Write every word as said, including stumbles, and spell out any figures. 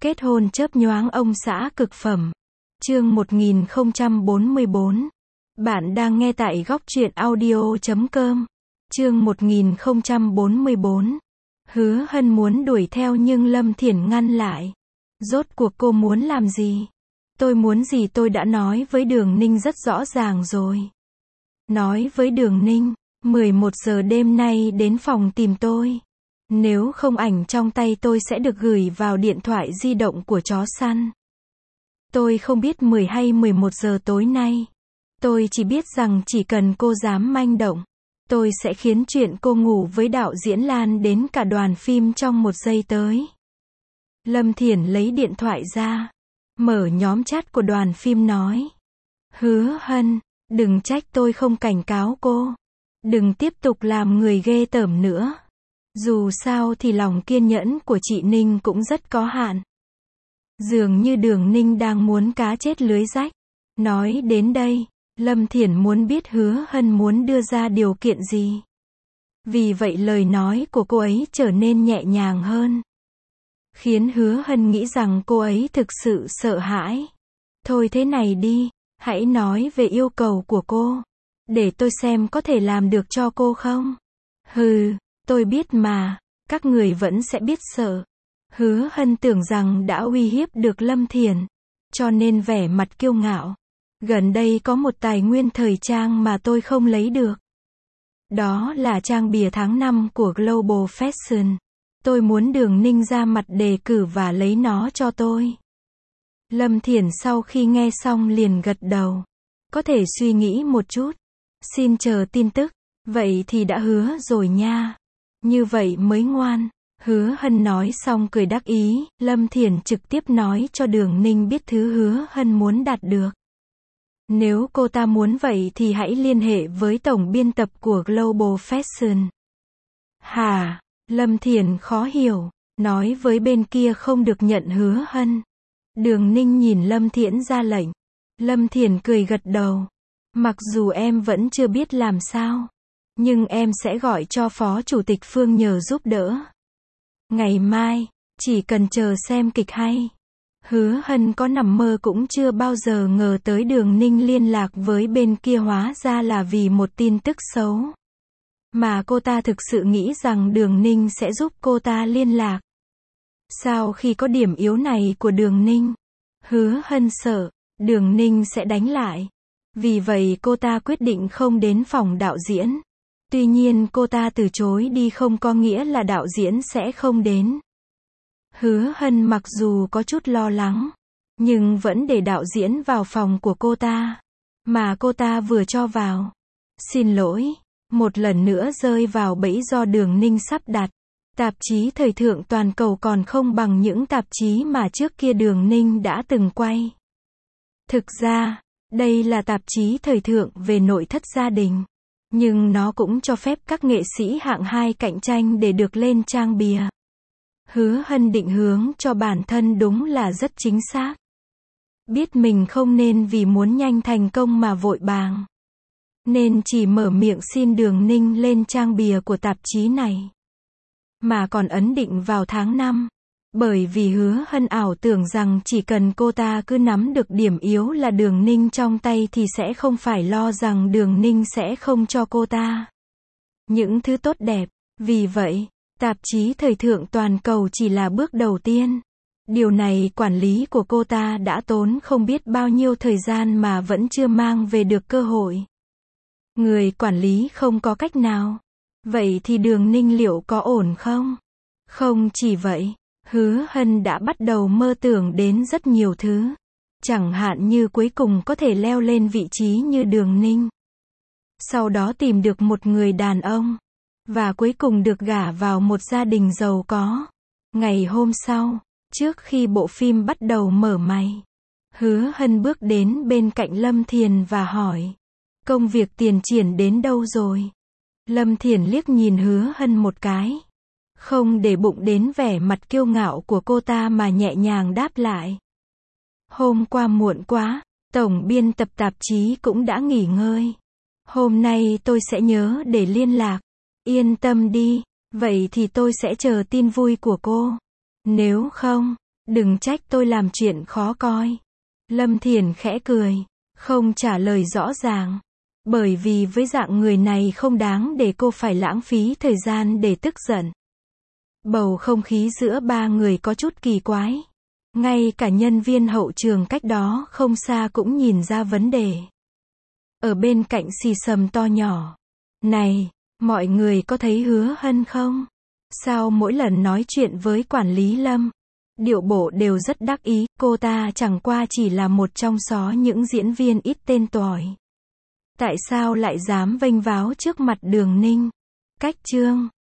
Kết hôn chớp nhoáng ông xã cực phẩm. Chương một nghìn không trăm bốn mươi bốn. Bạn đang nghe tại góc truyện audio chấm com. Chương một nghìn không trăm bốn mươi bốn. Hứa Hân muốn đuổi theo nhưng Lâm Thiển ngăn lại. Rốt cuộc cô muốn làm gì? Tôi muốn gì tôi đã nói với Đường Ninh rất rõ ràng rồi. Nói với Đường Ninh, mười một giờ đêm nay đến phòng tìm tôi. Nếu không ảnh trong tay tôi sẽ được gửi vào điện thoại di động của chó săn. Tôi không biết mười hay mười một giờ tối nay. Tôi chỉ biết rằng chỉ cần cô dám manh động, tôi sẽ khiến chuyện cô ngủ với đạo diễn lan đến cả đoàn phim trong một giây tới. Lâm Thiển lấy điện thoại ra, mở nhóm chat của đoàn phim nói. Hứa Hân, đừng trách tôi không cảnh cáo cô. Đừng tiếp tục làm người ghê tởm nữa. Dù sao thì lòng kiên nhẫn của chị Ninh cũng rất có hạn. Dường như Đường Ninh đang muốn cá chết lưới rách. Nói đến đây, Lâm Thiển muốn biết Hứa Hân muốn đưa ra điều kiện gì. Vì vậy lời nói của cô ấy trở nên nhẹ nhàng hơn. Khiến Hứa Hân nghĩ rằng cô ấy thực sự sợ hãi. Thôi thế này đi, hãy nói về yêu cầu của cô. Để tôi xem có thể làm được cho cô không. Hừ, tôi biết mà, các người vẫn sẽ biết sợ. Hứa Hân tưởng rằng đã uy hiếp được Lâm Thiển, cho nên vẻ mặt kiêu ngạo. Gần đây có một tài nguyên thời trang mà tôi không lấy được. Đó là trang bìa tháng năm của Global Fashion. Tôi muốn Đường Ninh ra mặt đề cử và lấy nó cho tôi. Lâm Thiển sau khi nghe xong liền gật đầu. Có thể suy nghĩ một chút. Xin chờ tin tức. Vậy thì đã hứa rồi nha. Như vậy mới ngoan. Hứa Hân nói xong cười đắc ý. Lâm Thiển trực tiếp nói cho Đường Ninh biết thứ Hứa Hân muốn đạt được. Nếu cô ta muốn vậy thì hãy liên hệ với tổng biên tập của Global Fashion. Hả? Lâm Thiển khó hiểu. Nói với bên kia không được nhận Hứa Hân. Đường Ninh nhìn Lâm Thiển ra lệnh. Lâm Thiển cười gật đầu. Mặc dù em vẫn chưa biết làm sao, nhưng em sẽ gọi cho Phó Chủ tịch Phương nhờ giúp đỡ. Ngày mai, chỉ cần chờ xem kịch hay. Hứa Hân có nằm mơ cũng chưa bao giờ ngờ tới Đường Ninh liên lạc với bên kia hóa ra là vì một tin tức xấu. Mà cô ta thực sự nghĩ rằng Đường Ninh sẽ giúp cô ta liên lạc. Sau khi có điểm yếu này của Đường Ninh, Hứa Hân sợ Đường Ninh sẽ đánh lại. Vì vậy cô ta quyết định không đến phòng đạo diễn. Tuy nhiên cô ta từ chối đi không có nghĩa là đạo diễn sẽ không đến. Hứa Hân mặc dù có chút lo lắng, nhưng vẫn để đạo diễn vào phòng của cô ta. Mà cô ta vừa cho vào. Xin lỗi, một lần nữa rơi vào bẫy do Đường Ninh sắp đặt. Tạp chí thời thượng toàn cầu còn không bằng những tạp chí mà trước kia Đường Ninh đã từng quay. Thực ra, đây là tạp chí thời thượng về nội thất gia đình. Nhưng nó cũng cho phép các nghệ sĩ hạng hai cạnh tranh để được lên trang bìa. Hứa Hân định hướng cho bản thân đúng là rất chính xác. Biết mình không nên vì muốn nhanh thành công mà vội vàng. Nên chỉ mở miệng xin Đường Ninh lên trang bìa của tạp chí này. Mà còn ấn định vào tháng năm. Bởi vì Hứa Hân ảo tưởng rằng chỉ cần cô ta cứ nắm được điểm yếu là Đường Ninh trong tay thì sẽ không phải lo rằng Đường Ninh sẽ không cho cô ta những thứ tốt đẹp. Vì vậy, tạp chí thời thượng toàn cầu chỉ là bước đầu tiên. Điều này quản lý của cô ta đã tốn không biết bao nhiêu thời gian mà vẫn chưa mang về được cơ hội. Người quản lý không có cách nào. Vậy thì Đường Ninh liệu có ổn không? Không chỉ vậy. Hứa Hân đã bắt đầu mơ tưởng đến rất nhiều thứ. Chẳng hạn như cuối cùng có thể leo lên vị trí như Đường Ninh. Sau đó tìm được một người đàn ông. Và cuối cùng được gả vào một gia đình giàu có. Ngày hôm sau, trước khi bộ phim bắt đầu mở mày, Hứa Hân bước đến bên cạnh Lâm Thiển và hỏi. Công việc tiền triển đến đâu rồi? Lâm Thiển liếc nhìn Hứa Hân một cái. Không để bụng đến vẻ mặt kiêu ngạo của cô ta mà nhẹ nhàng đáp lại. Hôm qua muộn quá, tổng biên tập tạp chí cũng đã nghỉ ngơi. Hôm nay tôi sẽ nhớ để liên lạc. Yên tâm đi, vậy thì tôi sẽ chờ tin vui của cô. Nếu không, Đừng trách tôi làm chuyện khó coi. Lâm Thiền khẽ cười, không trả lời rõ ràng. Bởi vì với dạng người này không đáng để cô phải lãng phí thời gian để tức giận. Bầu không khí giữa ba người có chút kỳ quái. Ngay cả nhân viên hậu trường cách đó không xa cũng nhìn ra vấn đề. Ở bên cạnh xì xầm to nhỏ. Này, mọi người có thấy Hứa Hân không? Sao mỗi lần nói chuyện với quản lý Lâm, điệu bộ đều rất đắc ý, cô ta chẳng qua chỉ là một trong số những diễn viên ít tên tuổi. Tại sao lại dám vênh váo trước mặt Đường Ninh? Cách chương